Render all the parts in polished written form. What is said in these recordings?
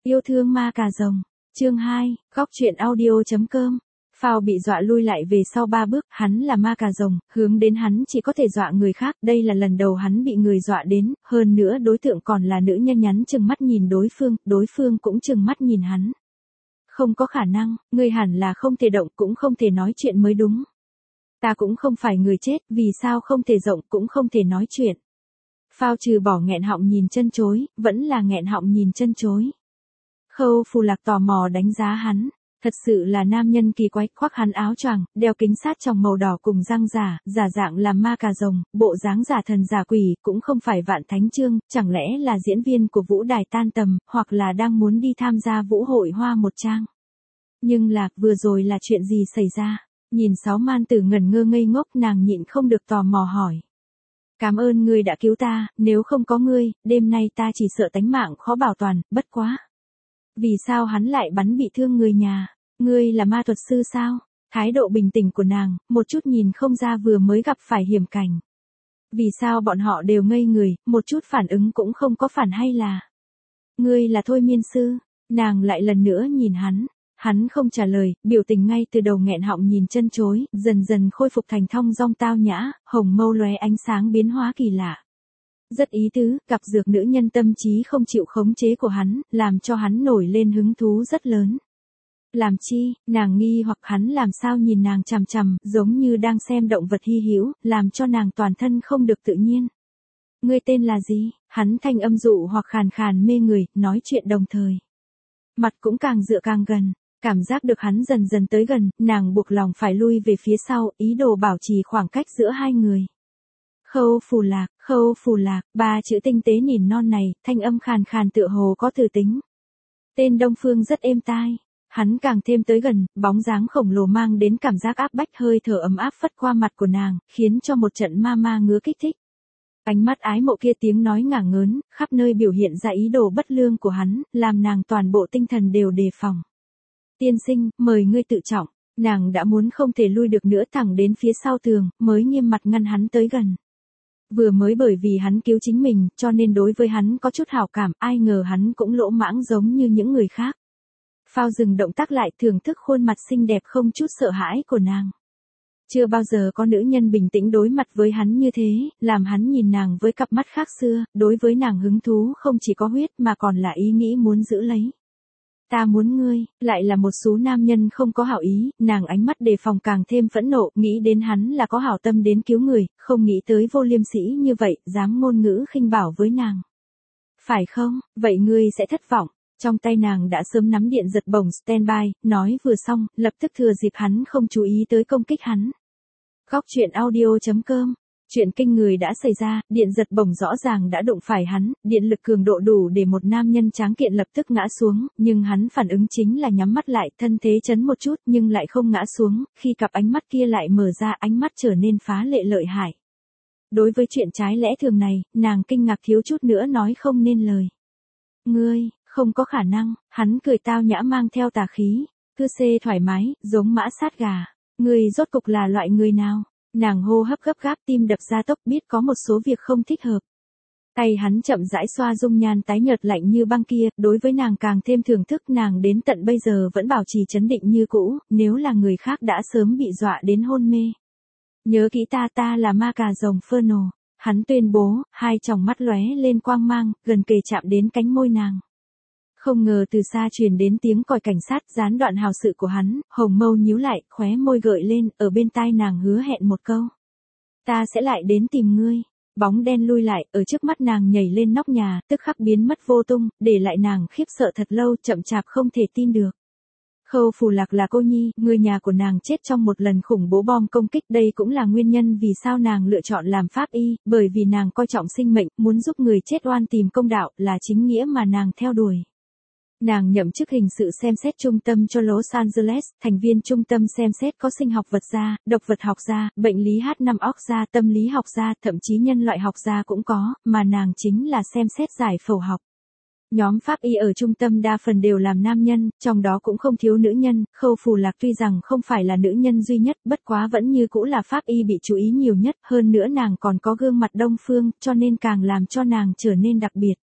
Yêu thương ma cà rồng. Chương 2, góc truyện audio.com. Phao bị dọa lui lại về sau 3 bước, hắn là ma cà rồng, hướng đến hắn chỉ có thể dọa người khác, đây là lần đầu hắn bị người dọa đến, hơn nữa đối tượng còn là nữ nhân nhắn chừng mắt nhìn đối phương cũng chừng mắt nhìn hắn. Không có khả năng, ngươi hẳn là không thể động cũng không thể nói chuyện mới đúng. Ta cũng không phải người chết, vì sao không thể rộng cũng không thể nói chuyện. Phao trừ bỏ nghẹn họng nhìn chân chối, vẫn là nghẹn họng nhìn chân chối. Khâu Phù Lạc tò mò đánh giá hắn, thật sự là nam nhân kỳ quái, khoác hắn áo choàng, đeo kính sát tròng màu đỏ cùng răng giả dạng làm ma cà rồng, bộ dáng giả thần giả quỷ, cũng không phải Vạn Thánh Chương, chẳng lẽ là diễn viên của vũ đài tan tầm, hoặc là đang muốn đi tham gia vũ hội hoa một trang. Nhưng là, vừa rồi là chuyện gì xảy ra? Nhìn Sáu Man Tử ngẩn ngơ ngây ngốc, nàng nhịn không được tò mò hỏi. Cảm ơn ngươi đã cứu ta, nếu không có ngươi, đêm nay ta chỉ sợ tánh mạng khó bảo toàn, bất quá. Vì sao hắn lại bắn bị thương người nhà? Ngươi là ma thuật sư sao? Thái độ bình tĩnh của nàng, một chút nhìn không ra vừa mới gặp phải hiểm cảnh. Vì sao bọn họ đều ngây người, một chút phản ứng cũng không có phản hay là? Ngươi là thôi miên sư, nàng lại lần nữa nhìn hắn. Hắn không trả lời, biểu tình ngay từ đầu nghẹn họng nhìn chân chối, dần dần khôi phục thành thong dong tao nhã, hồng mâu lóe ánh sáng biến hóa kỳ lạ. Rất ý tứ, gặp dược nữ nhân tâm trí không chịu khống chế của hắn, làm cho hắn nổi lên hứng thú rất lớn. Làm chi, nàng nghi hoặc hắn làm sao nhìn nàng chằm chằm, giống như đang xem động vật hy hữu, làm cho nàng toàn thân không được tự nhiên. Ngươi tên là gì? Hắn thanh âm dụ hoặc khàn khàn mê người, nói chuyện đồng thời. Mặt cũng càng dựa càng gần. Cảm giác được hắn dần dần tới gần, nàng buộc lòng phải lui về phía sau, ý đồ bảo trì khoảng cách giữa hai người. Khâu Phù Lạc, 3 chữ tinh tế nhìn non này, thanh âm khàn khàn tựa hồ có từ tính. Tên Đông Phương rất êm tai. Hắn càng thêm tới gần, bóng dáng khổng lồ mang đến cảm giác áp bách, hơi thở ấm áp phất qua mặt của nàng, khiến cho một trận ma ngứa kích thích. Ánh mắt ái mộ kia, tiếng nói ngả ngớn, khắp nơi biểu hiện ra ý đồ bất lương của hắn, làm nàng toàn bộ tinh thần đều đề phòng. Tiên sinh, mời ngươi tự trọng. Nàng đã muốn không thể lui được nữa, thẳng đến phía sau tường, mới nghiêm mặt ngăn hắn tới gần. Vừa mới bởi vì hắn cứu chính mình, cho nên đối với hắn có chút hảo cảm, ai ngờ hắn cũng lỗ mãng giống như những người khác. Phao dừng động tác lại, thưởng thức khuôn mặt xinh đẹp không chút sợ hãi của nàng. Chưa bao giờ có nữ nhân bình tĩnh đối mặt với hắn như thế, làm hắn nhìn nàng với cặp mắt khác xưa, đối với nàng hứng thú không chỉ có huyết mà còn là ý nghĩ muốn giữ lấy. Ta muốn ngươi, lại là một số nam nhân không có hảo ý, nàng ánh mắt đề phòng càng thêm phẫn nộ, nghĩ đến hắn là có hảo tâm đến cứu người, không nghĩ tới vô liêm sỉ như vậy, dám ngôn ngữ khinh bảo với nàng. Phải không, vậy ngươi sẽ thất vọng. Trong tay nàng đã sớm nắm điện giật bổng standby, nói vừa xong, lập tức thừa dịp hắn không chú ý tới công kích hắn. Góc truyện audio.com. Chuyện kinh người đã xảy ra, điện giật bổng rõ ràng đã đụng phải hắn, điện lực cường độ đủ để một nam nhân tráng kiện lập tức ngã xuống, nhưng hắn phản ứng chính là nhắm mắt lại, thân thế chấn một chút nhưng lại không ngã xuống, khi cặp ánh mắt kia lại mở ra, ánh mắt trở nên phá lệ lợi hại. Đối với chuyện trái lẽ thường này, nàng kinh ngạc thiếu chút nữa nói không nên lời. Ngươi, không có khả năng, hắn cười tao nhã mang theo tà khí, cứ xê thoải mái, giống mã sát gà. Ngươi rốt cục là loại người nào? Nàng hô hấp gấp gáp, tim đập ra tốc, biết có một số việc không thích hợp. Tay hắn chậm rãi xoa dung nhan tái nhợt lạnh như băng kia, đối với nàng càng thêm thưởng thức, nàng đến tận bây giờ vẫn bảo trì trấn định như cũ, nếu là người khác đã sớm bị dọa đến hôn mê. Nhớ kỹ ta là ma cà rồng Fernal, hắn tuyên bố, hai tròng mắt lóe lên quang mang, gần kề chạm đến cánh môi nàng. Không ngờ từ xa truyền đến tiếng còi cảnh sát, gián đoạn hào sự của hắn, hồng mâu nhíu lại, khóe môi gợi lên, ở bên tai nàng hứa hẹn một câu. Ta sẽ lại đến tìm ngươi. Bóng đen lui lại, ở trước mắt nàng nhảy lên nóc nhà, tức khắc biến mất vô tung, để lại nàng khiếp sợ thật lâu, chậm chạp không thể tin được. Khâu Phù Lạc là cô nhi, người nhà của nàng chết trong một lần khủng bố bom công kích, đây cũng là nguyên nhân vì sao nàng lựa chọn làm pháp y, bởi vì nàng coi trọng sinh mệnh, muốn giúp người chết oan tìm công đạo, là chính nghĩa mà nàng theo đuổi. Nàng nhậm chức hình sự xem xét trung tâm cho Los Angeles, thành viên trung tâm xem xét có sinh học vật gia, độc vật học gia, bệnh lý H5 óc gia, tâm lý học gia, thậm chí nhân loại học gia cũng có, mà nàng chính là xem xét giải phẫu học. Nhóm pháp y ở trung tâm đa phần đều làm nam nhân, trong đó cũng không thiếu nữ nhân, Khâu Phù Lạc tuy rằng không phải là nữ nhân duy nhất, bất quá vẫn như cũ là pháp y bị chú ý nhiều nhất, hơn nữa nàng còn có gương mặt đông phương, cho nên càng làm cho nàng trở nên đặc biệt.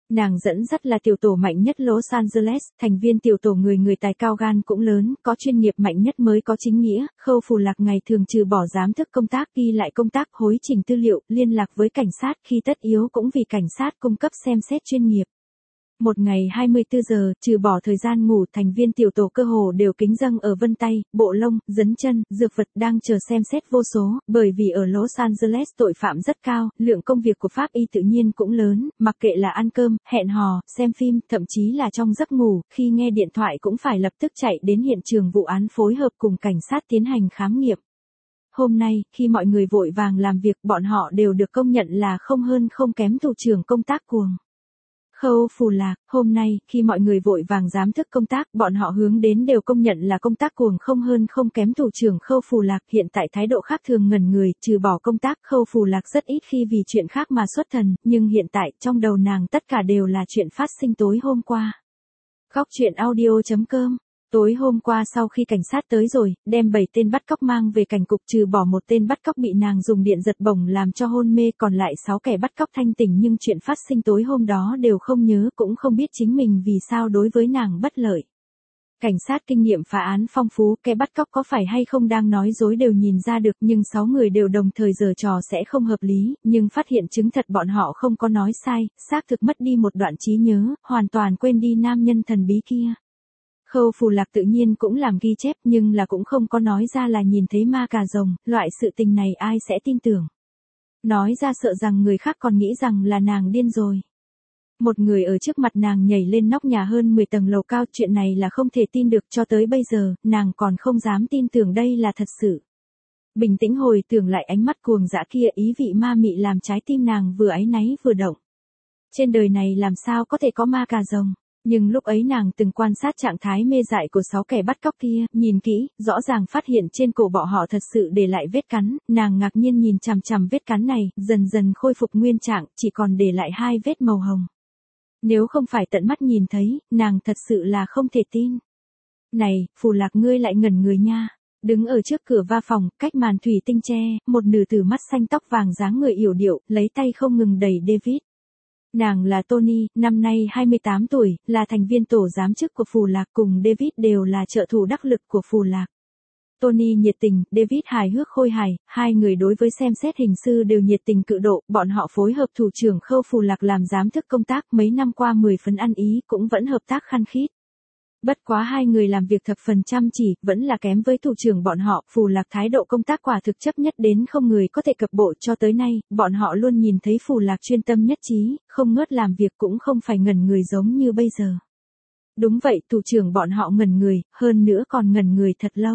Nàng dẫn dắt là tiểu tổ mạnh nhất Los Angeles, thành viên tiểu tổ người tài cao gan cũng lớn, có chuyên nghiệp mạnh nhất mới có chính nghĩa. Khâu Phù Lạc ngày thường trừ bỏ giám thức công tác, ghi lại công tác, hối chỉnh tư liệu, liên lạc với cảnh sát khi tất yếu cũng vì cảnh sát cung cấp xem xét chuyên nghiệp. Một ngày 24 giờ, trừ bỏ thời gian ngủ, thành viên tiểu tổ cơ hồ đều kính dâng ở vân tay, bộ lông, dấn chân, dược vật đang chờ xem xét vô số, bởi vì ở Los Angeles tội phạm rất cao, lượng công việc của pháp y tự nhiên cũng lớn, mặc kệ là ăn cơm, hẹn hò, xem phim, thậm chí là trong giấc ngủ, khi nghe điện thoại cũng phải lập tức chạy đến hiện trường vụ án phối hợp cùng cảnh sát tiến hành khám nghiệm. Hôm nay, khi mọi người vội vàng làm việc, bọn họ đều được công nhận là không hơn không kém thủ trưởng công tác cuồng. Khâu Phù Lạc, hôm nay, khi mọi người vội vàng giám thức công tác, bọn họ hướng đến đều công nhận là công tác cuồng không hơn không kém thủ trưởng Khâu Phù Lạc. Hiện tại thái độ khác thường ngẩn người, trừ bỏ công tác, Khâu Phù Lạc rất ít khi vì chuyện khác mà xuất thần, nhưng hiện tại, trong đầu nàng tất cả đều là chuyện phát sinh tối hôm qua. Góc truyện audio.com. Tối hôm qua sau khi cảnh sát tới rồi, đem 7 tên bắt cóc mang về cảnh cục, trừ bỏ một tên bắt cóc bị nàng dùng điện giật bổng làm cho hôn mê, còn lại 6 kẻ bắt cóc thanh tỉnh nhưng chuyện phát sinh tối hôm đó đều không nhớ, cũng không biết chính mình vì sao đối với nàng bất lợi. Cảnh sát kinh nghiệm phá án phong phú, kẻ bắt cóc có phải hay không đang nói dối đều nhìn ra được, nhưng 6 người đều đồng thời giở trò sẽ không hợp lý, nhưng phát hiện chứng thật bọn họ không có nói sai, xác thực mất đi một đoạn trí nhớ, hoàn toàn quên đi nam nhân thần bí kia. Khâu Phù Lạc tự nhiên cũng làm ghi chép nhưng là cũng không có nói ra là nhìn thấy ma cà rồng, loại sự tình này ai sẽ tin tưởng. Nói ra sợ rằng người khác còn nghĩ rằng là nàng điên rồi. Một người ở trước mặt nàng nhảy lên nóc nhà hơn 10 tầng lầu cao, chuyện này là không thể tin được, cho tới bây giờ, nàng còn không dám tin tưởng đây là thật sự. Bình tĩnh hồi tưởng lại ánh mắt cuồng dã kia, ý vị ma mị làm trái tim nàng vừa áy náy vừa động. Trên đời này làm sao có thể có ma cà rồng? Nhưng lúc ấy nàng từng quan sát trạng thái mê dại của 6 kẻ bắt cóc kia, nhìn kỹ, rõ ràng phát hiện trên cổ bọn họ thật sự để lại vết cắn, nàng ngạc nhiên nhìn chằm chằm vết cắn này, dần dần khôi phục nguyên trạng, chỉ còn để lại 2 vết màu hồng. Nếu không phải tận mắt nhìn thấy, nàng thật sự là không thể tin. Này, Phù Lạc ngươi lại ngẩn người nha. Đứng ở trước cửa va phòng, cách màn thủy tinh tre, một nữ tử mắt xanh tóc vàng dáng người yểu điệu, lấy tay không ngừng đẩy David. Nàng là Tony, năm nay 28 tuổi, là thành viên tổ giám chức của Phù Lạc, cùng David đều là trợ thủ đắc lực của Phù Lạc. Tony nhiệt tình, David hài hước khôi hài, hai người đối với xem xét hình sự đều nhiệt tình cự độ, bọn họ phối hợp thủ trưởng Khâu Phù Lạc làm giám thức công tác mấy năm qua 10 phần ăn ý, cũng vẫn hợp tác khăng khít. Bất quá hai người làm việc thập phần chăm chỉ, vẫn là kém với thủ trưởng bọn họ, Phù Lạc thái độ công tác quả thực chấp nhất đến không người có thể cập bộ, cho tới nay, bọn họ luôn nhìn thấy Phù Lạc chuyên tâm nhất trí, không ngớt làm việc cũng không phải ngẩn người giống như bây giờ. Đúng vậy, thủ trưởng bọn họ ngẩn người, hơn nữa còn ngẩn người thật lâu.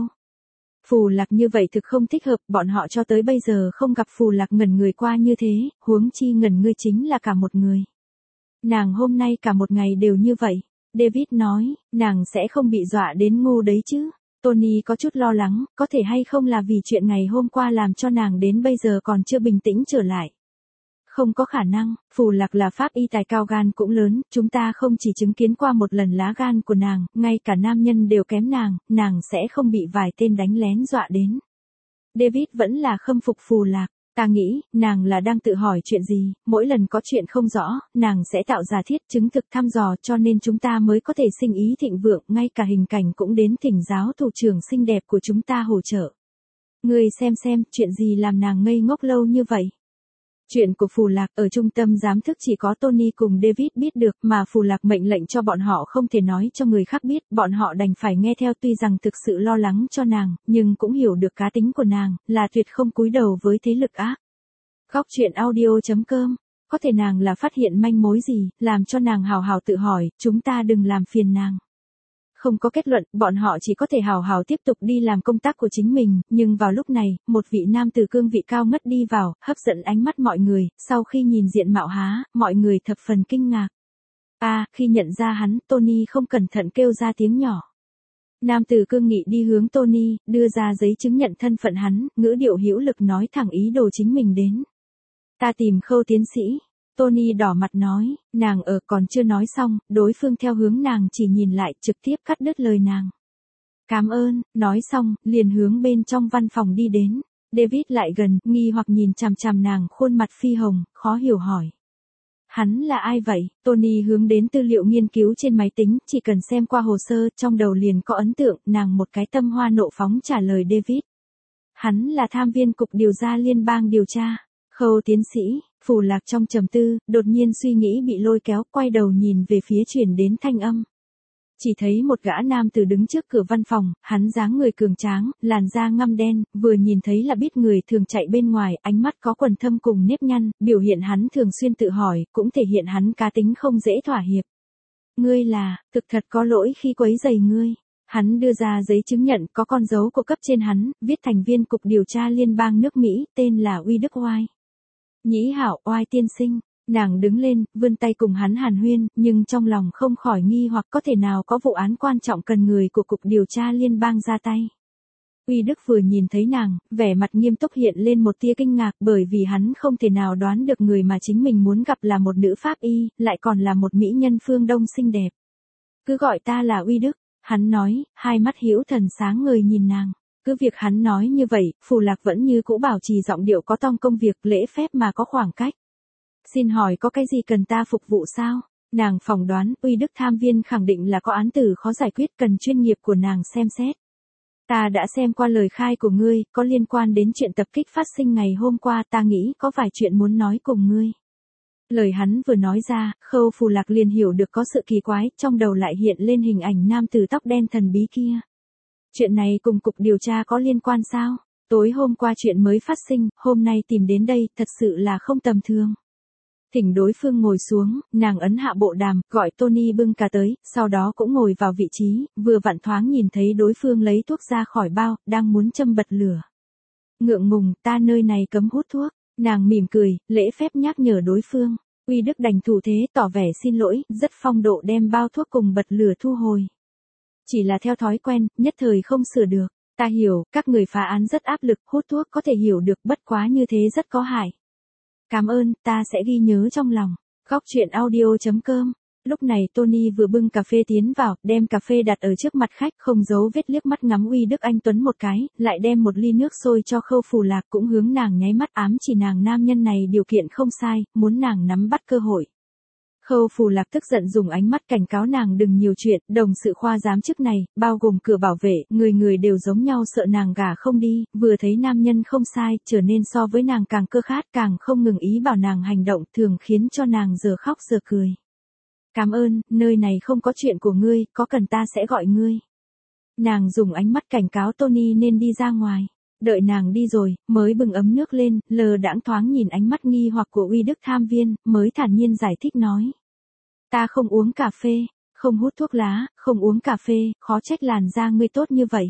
Phù Lạc như vậy thực không thích hợp, bọn họ cho tới bây giờ không gặp Phù Lạc ngẩn người qua như thế, huống chi ngẩn người chính là cả một người. Nàng hôm nay cả một ngày đều như vậy. David nói, nàng sẽ không bị dọa đến ngu đấy chứ. Tony có chút lo lắng, có thể hay không là vì chuyện ngày hôm qua làm cho nàng đến bây giờ còn chưa bình tĩnh trở lại. Không có khả năng, Phù Lạc là pháp y tài cao gan cũng lớn, chúng ta không chỉ chứng kiến qua một lần lá gan của nàng, ngay cả nam nhân đều kém nàng sẽ không bị vài tên đánh lén dọa đến. David vẫn là khâm phục Phù Lạc. Ta nghĩ, nàng là đang tự hỏi chuyện gì, mỗi lần có chuyện không rõ, nàng sẽ tạo giả thiết chứng thực thăm dò cho nên chúng ta mới có thể sinh ý thịnh vượng, ngay cả hình cảnh cũng đến thỉnh giáo thủ trưởng xinh đẹp của chúng ta hỗ trợ. Ngươi xem, chuyện gì làm nàng ngây ngốc lâu như vậy? Chuyện của Phù Lạc ở trung tâm giám thức chỉ có Tony cùng David biết được, mà Phù Lạc mệnh lệnh cho bọn họ không thể nói cho người khác biết, bọn họ đành phải nghe theo, tuy rằng thực sự lo lắng cho nàng, nhưng cũng hiểu được cá tính của nàng, là tuyệt không cúi đầu với thế lực ác. Góc truyện audio.com, có thể nàng là phát hiện manh mối gì, làm cho nàng hào hào tự hỏi, chúng ta đừng làm phiền nàng. Không có kết luận, bọn họ chỉ có thể hào hào tiếp tục đi làm công tác của chính mình, nhưng vào lúc này, một vị nam từ cương vị cao ngất đi vào, hấp dẫn ánh mắt mọi người, sau khi nhìn diện mạo mọi người thập phần kinh ngạc. Khi nhận ra hắn, Tony không cẩn thận kêu ra tiếng nhỏ. Nam từ cương nghị đi hướng Tony, đưa ra giấy chứng nhận thân phận hắn, ngữ điệu hữu lực nói thẳng ý đồ chính mình đến. Ta tìm Khâu tiến sĩ. Tony đỏ mặt nói, nàng còn chưa nói xong, đối phương theo hướng nàng chỉ nhìn lại, trực tiếp cắt đứt lời nàng. Cảm ơn, nói xong, liền hướng bên trong văn phòng đi đến. David lại gần, nghi hoặc nhìn chằm chằm nàng, khuôn mặt phi hồng, khó hiểu hỏi. Hắn là ai vậy? Tony hướng đến tư liệu nghiên cứu trên máy tính, chỉ cần xem qua hồ sơ, trong đầu liền có ấn tượng, nàng một cái tâm hoa nộ phóng trả lời David. Hắn là tham viên cục điều tra liên bang điều tra. Khâu tiến sĩ, Phù Lạc trong trầm tư, đột nhiên suy nghĩ bị lôi kéo, quay đầu nhìn về phía chuyển đến thanh âm. Chỉ thấy một gã nam tử đứng trước cửa văn phòng, hắn dáng người cường tráng, làn da ngăm đen, vừa nhìn thấy là biết người thường chạy bên ngoài, ánh mắt có quầng thâm cùng nếp nhăn, biểu hiện hắn thường xuyên tự hỏi, cũng thể hiện hắn cá tính không dễ thỏa hiệp. Ngươi là, thực thật có lỗi khi quấy rầy ngươi. Hắn đưa ra giấy chứng nhận có con dấu của cấp trên hắn, viết thành viên cục điều tra liên bang nước Mỹ, tên là Uy Đức Oai. Nhĩ hảo, Oai tiên sinh. Nàng đứng lên, vươn tay cùng hắn hàn huyên, nhưng trong lòng không khỏi nghi hoặc có thể nào có vụ án quan trọng cần người của cục điều tra liên bang ra tay. Uy Đức vừa nhìn thấy nàng, vẻ mặt nghiêm túc hiện lên một tia kinh ngạc bởi vì hắn không thể nào đoán được người mà chính mình muốn gặp là một nữ pháp y, lại còn là một mỹ nhân phương Đông xinh đẹp. Cứ gọi ta là Uy Đức, hắn nói, hai mắt hữu thần sáng ngời nhìn nàng. Cứ việc hắn nói như vậy, Phù Lạc vẫn như cũ bảo trì giọng điệu có tông công việc lễ phép mà có khoảng cách. Xin hỏi có cái gì cần ta phục vụ sao? Nàng phỏng đoán, Uy Đức tham viên khẳng định là có án tử khó giải quyết cần chuyên nghiệp của nàng xem xét. Ta đã xem qua lời khai của ngươi, có liên quan đến chuyện tập kích phát sinh ngày hôm qua, ta nghĩ có vài chuyện muốn nói cùng ngươi. Lời hắn vừa nói ra, Khâu Phù Lạc liền hiểu được có sự kỳ quái, trong đầu lại hiện lên hình ảnh nam tử tóc đen thần bí kia. Chuyện này cùng cục điều tra có liên quan sao? Tối hôm qua chuyện mới phát sinh, hôm nay tìm đến đây, thật sự là không tầm thường. Thỉnh đối phương ngồi xuống, nàng ấn hạ bộ đàm, gọi Tony bưng cà tới, sau đó cũng ngồi vào vị trí, vừa vặn thoáng nhìn thấy đối phương lấy thuốc ra khỏi bao, đang muốn châm bật lửa. Ngượng ngùng, ta nơi này cấm hút thuốc. Nàng mỉm cười, lễ phép nhắc nhở đối phương. Uy Đức đành thủ thế tỏ vẻ xin lỗi, rất phong độ đem bao thuốc cùng bật lửa thu hồi. Chỉ là theo thói quen, nhất thời không sửa được. Ta hiểu, các người phá án rất áp lực, hút thuốc có thể hiểu được, bất quá như thế rất có hại. Cảm ơn, ta sẽ ghi nhớ trong lòng. Góc truyện audio.com. Lúc này Tony vừa bưng cà phê tiến vào, đem cà phê đặt ở trước mặt khách, không giấu vết liếc mắt ngắm Uy Đức anh tuấn một cái, lại đem một ly nước sôi cho Khâu Phù Lạc, cũng hướng nàng nháy mắt ám chỉ nàng nam nhân này điều kiện không sai, muốn nàng nắm bắt cơ hội. Khâu Phù Lạc tức giận dùng ánh mắt cảnh cáo nàng đừng nhiều chuyện, đồng sự khoa giám chức này, bao gồm cửa bảo vệ, người người đều giống nhau sợ nàng gả không đi, vừa thấy nam nhân không sai, trở nên so với nàng càng cơ khát, càng không ngừng ý bảo nàng hành động, thường khiến cho nàng giờ khóc giờ cười. Cảm ơn, nơi này không có chuyện của ngươi, có cần ta sẽ gọi ngươi. Nàng dùng ánh mắt cảnh cáo Tony nên đi ra ngoài. Đợi nàng đi rồi, mới bừng ấm nước lên, lờ đãng thoáng nhìn ánh mắt nghi hoặc của Uy Đức tham viên, mới thản nhiên giải thích nói. Ta không uống cà phê, không hút thuốc lá, không uống cà phê, khó trách làn da ngươi tốt như vậy.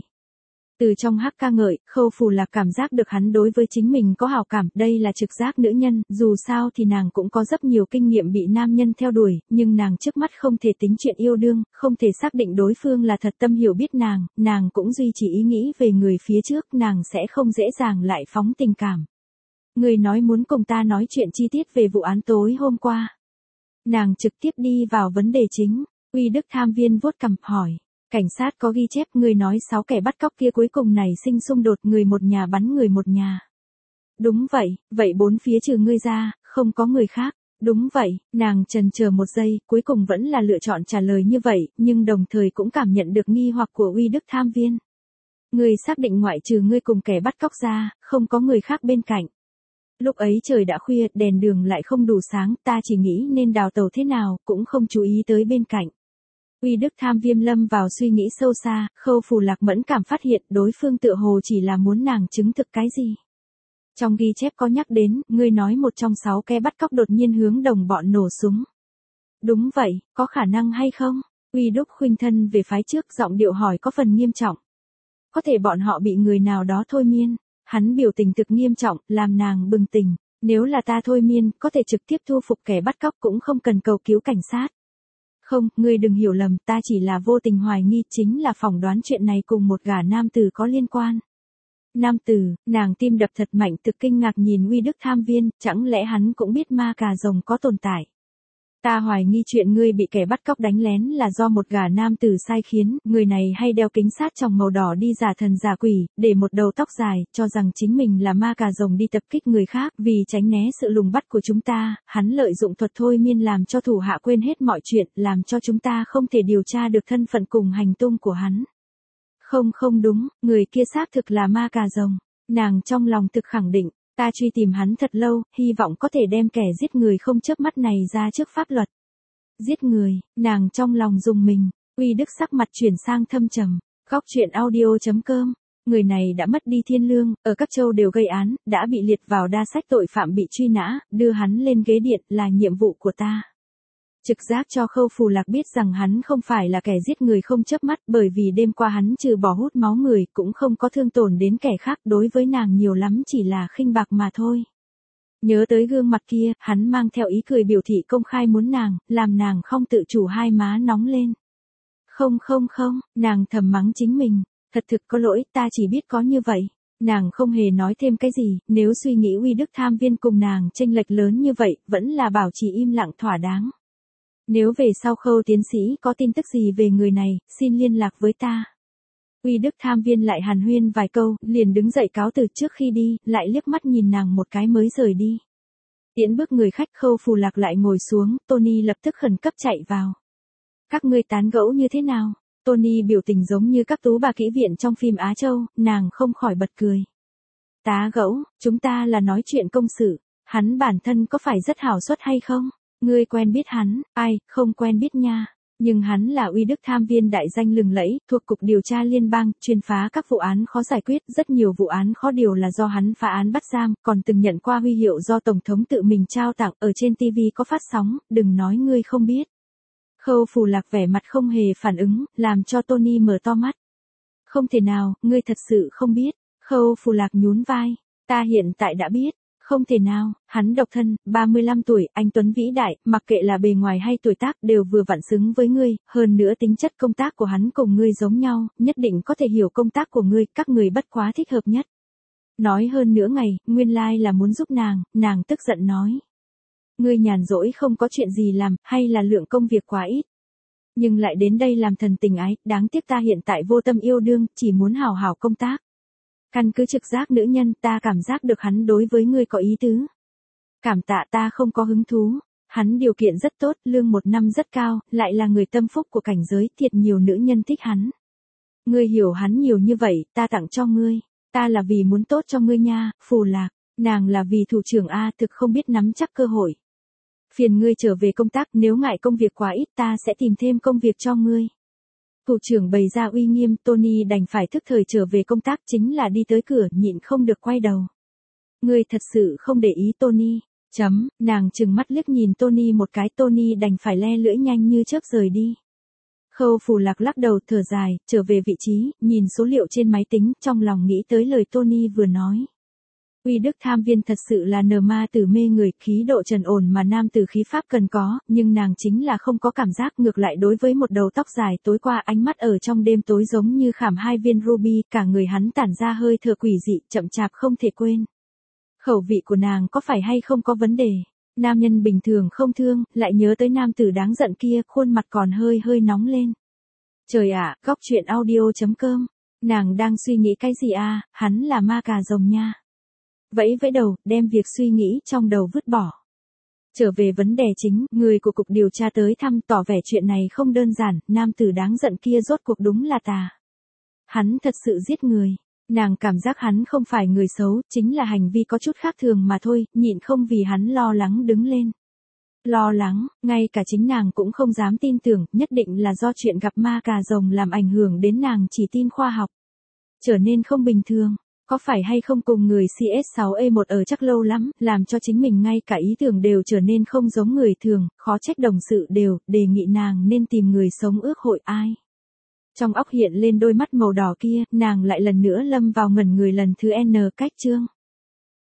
Từ trong hắc ca ngợi, Khâu Phù Lạc cảm giác được hắn đối với chính mình có hảo cảm, đây là trực giác nữ nhân, dù sao thì nàng cũng có rất nhiều kinh nghiệm bị nam nhân theo đuổi, nhưng nàng trước mắt không thể tính chuyện yêu đương, không thể xác định đối phương là thật tâm hiểu biết nàng cũng duy trì ý nghĩ về người phía trước, nàng sẽ không dễ dàng lại phóng tình cảm. Người nói muốn cùng ta nói chuyện chi tiết về vụ án tối hôm qua. Nàng trực tiếp đi vào vấn đề chính, Uy Đức tham viên vuốt cằm hỏi. Cảnh sát có ghi chép người nói 6 kẻ bắt cóc kia cuối cùng nảy sinh xung đột người một nhà bắn người một nhà. Đúng vậy, vậy 4 phía trừ ngươi ra, không có người khác. Đúng vậy, nàng chần chờ một giây, cuối cùng vẫn là lựa chọn trả lời như vậy, nhưng đồng thời cũng cảm nhận được nghi hoặc của Uy Đức tham viên. Người xác định ngoại trừ ngươi cùng kẻ bắt cóc ra, không có người khác bên cạnh. Lúc ấy trời đã khuya, đèn đường lại không đủ sáng, ta chỉ nghĩ nên đào tàu thế nào, cũng không chú ý tới bên cạnh. Uy Đức tham viêm lâm vào suy nghĩ sâu xa, Khâu Phù Lạc mẫn cảm phát hiện đối phương tựa hồ chỉ là muốn nàng chứng thực cái gì. Trong ghi chép có nhắc đến, ngươi nói một trong 6 kẻ bắt cóc đột nhiên hướng đồng bọn nổ súng. Đúng vậy, có khả năng hay không? Uy Đức khuynh thân về phái trước, giọng điệu hỏi có phần nghiêm trọng. Có thể bọn họ bị người nào đó thôi miên. Hắn biểu tình thực nghiêm trọng, làm nàng bừng tỉnh. Nếu là ta thôi miên, có thể trực tiếp thu phục kẻ bắt cóc cũng không cần cầu cứu cảnh sát. Không, ngươi đừng hiểu lầm, ta chỉ là vô tình hoài nghi, chính là phỏng đoán chuyện này cùng một gã nam tử có liên quan. Nam tử, nàng tim đập thật mạnh, thực kinh ngạc nhìn Uy Đức tham viên, chẳng lẽ hắn cũng biết ma cà rồng có tồn tại. Ta hoài nghi chuyện ngươi bị kẻ bắt cóc đánh lén là do một gã nam tử sai khiến, người này hay đeo kính sát tròng màu đỏ đi giả thần giả quỷ, để một đầu tóc dài, cho rằng chính mình là ma cà rồng đi tập kích người khác, vì tránh né sự lùng bắt của chúng ta, hắn lợi dụng thuật thôi miên làm cho thủ hạ quên hết mọi chuyện, làm cho chúng ta không thể điều tra được thân phận cùng hành tung của hắn. Không đúng, người kia xác thực là ma cà rồng. Nàng trong lòng thực khẳng định, ta truy tìm hắn thật lâu, hy vọng có thể đem kẻ giết người không chớp mắt này ra trước pháp luật. Giết người, nàng trong lòng rùng mình, Uy Đức sắc mặt chuyển sang thâm trầm. Góc truyện audio.com. Người này đã mất đi thiên lương, ở các châu đều gây án, đã bị liệt vào đa sách tội phạm bị truy nã, đưa hắn lên ghế điện là nhiệm vụ của ta. Trực giác cho Khâu Phù Lạc biết rằng hắn không phải là kẻ giết người không chớp mắt, bởi vì đêm qua hắn trừ bỏ hút máu người cũng không có thương tổn đến kẻ khác, đối với nàng nhiều lắm chỉ là khinh bạc mà thôi. Nhớ tới gương mặt kia, hắn mang theo ý cười biểu thị công khai muốn nàng, làm nàng không tự chủ hai má nóng lên. Không, nàng thầm mắng chính mình, thật thực có lỗi, ta chỉ biết có như vậy. Nàng không hề nói thêm cái gì, nếu suy nghĩ Uy Đức tham viên cùng nàng chênh lệch lớn như vậy, vẫn là bảo trì im lặng thỏa đáng. Nếu về sau Khâu tiến sĩ có tin tức gì về người này, xin liên lạc với ta. Uy Đức tham viên lại hàn huyên vài câu, liền đứng dậy cáo từ. Trước khi đi, lại liếc mắt nhìn nàng một cái mới rời đi. Tiễn bước người khách, Khâu Phù Lạc lại ngồi xuống, Tony lập tức khẩn cấp chạy vào. Các ngươi tán gẫu như thế nào? Tony biểu tình giống như các tú bà kỹ viện trong phim Á Châu, nàng không khỏi bật cười. Tá gẫu, chúng ta là nói chuyện công sự, hắn bản thân có phải rất hảo suất hay không? Ngươi quen biết hắn, ai, không quen biết nha. Nhưng hắn là Uy Đức tham viên đại danh lừng lẫy, thuộc Cục Điều tra Liên bang, chuyên phá các vụ án khó giải quyết, rất nhiều vụ án khó điều là do hắn phá án bắt giam, còn từng nhận qua huy hiệu do Tổng thống tự mình trao tặng, ở trên TV có phát sóng, đừng nói ngươi không biết. Khâu Phù Lạc vẻ mặt không hề phản ứng, làm cho Tony mở to mắt. Không thể nào, ngươi thật sự không biết. Khâu Phù Lạc nhún vai, ta hiện tại đã biết. Không thể nào, hắn độc thân, 35 tuổi, anh tuấn vĩ đại, mặc kệ là bề ngoài hay tuổi tác đều vừa vặn xứng với ngươi, hơn nữa tính chất công tác của hắn cùng ngươi giống nhau, nhất định có thể hiểu công tác của ngươi, các người bất quá thích hợp nhất. Nói hơn nữa ngày, nguyên lai là muốn giúp nàng tức giận nói. Ngươi nhàn rỗi không có chuyện gì làm, hay là lượng công việc quá ít. Nhưng lại đến đây làm thần tình ái, đáng tiếc ta hiện tại vô tâm yêu đương, chỉ muốn hào hào công tác. Căn cứ trực giác nữ nhân, ta cảm giác được hắn đối với ngươi có ý tứ. Cảm tạ, ta không có hứng thú. Hắn điều kiện rất tốt, lương 1 năm rất cao, lại là người tâm phúc của cảnh giới, thiệt nhiều nữ nhân thích hắn. Ngươi hiểu hắn nhiều như vậy, ta tặng cho ngươi. Ta là vì muốn tốt cho ngươi nha, Phù Lạc. Nàng là vì thủ trưởng A, thực không biết nắm chắc cơ hội. Phiền ngươi trở về công tác, nếu ngại công việc quá ít ta sẽ tìm thêm công việc cho ngươi. Thủ trưởng bày ra uy nghiêm, Tony đành phải thức thời trở về công tác, chính là đi tới cửa, nhịn không được quay đầu. Ngươi thật sự không để ý Tony. Nàng trừng mắt liếc nhìn Tony một cái, Tony đành phải le lưỡi nhanh như chớp rời đi. Khâu Phù Lạc lắc đầu thở dài, trở về vị trí, nhìn số liệu trên máy tính, trong lòng nghĩ tới lời Tony vừa nói. Uy Đức tham viên thật sự là nờ ma tử mê người, khí độ trần ổn mà nam tử khí pháp cần có, nhưng nàng chính là không có cảm giác, ngược lại đối với một đầu tóc dài tối qua ánh mắt ở trong đêm tối giống như khảm 2 viên ruby, cả người hắn tản ra hơi thở quỷ dị, chậm chạp không thể quên. Khẩu vị của nàng có phải hay không có vấn đề? Nam nhân bình thường không thương, lại nhớ tới nam tử đáng giận kia, khuôn mặt còn hơi nóng lên. Trời ạ, góc truyện audio.com. Nàng đang suy nghĩ cái gì à, hắn là ma cà rồng nha. Vẫy đầu, đem việc suy nghĩ trong đầu vứt bỏ. Trở về vấn đề chính, người của Cục Điều tra tới thăm tỏ vẻ chuyện này không đơn giản, nam tử đáng giận kia rốt cuộc đúng là tà. Hắn thật sự giết người. Nàng cảm giác hắn không phải người xấu, chính là hành vi có chút khác thường mà thôi, nhịn không vì hắn lo lắng đứng lên. Lo lắng, ngay cả chính nàng cũng không dám tin tưởng, nhất định là do chuyện gặp ma cà rồng làm ảnh hưởng đến nàng chỉ tin khoa học. Trở nên không bình thường. Có phải hay không cùng người CS6E1 ở chắc lâu lắm, làm cho chính mình ngay cả ý tưởng đều trở nên không giống người thường, khó trách đồng sự đều, đề nghị nàng nên tìm người sống ước hội ai. Trong óc hiện lên đôi mắt màu đỏ kia, nàng lại lần nữa lâm vào ngẩn người lần thứ N cách chương.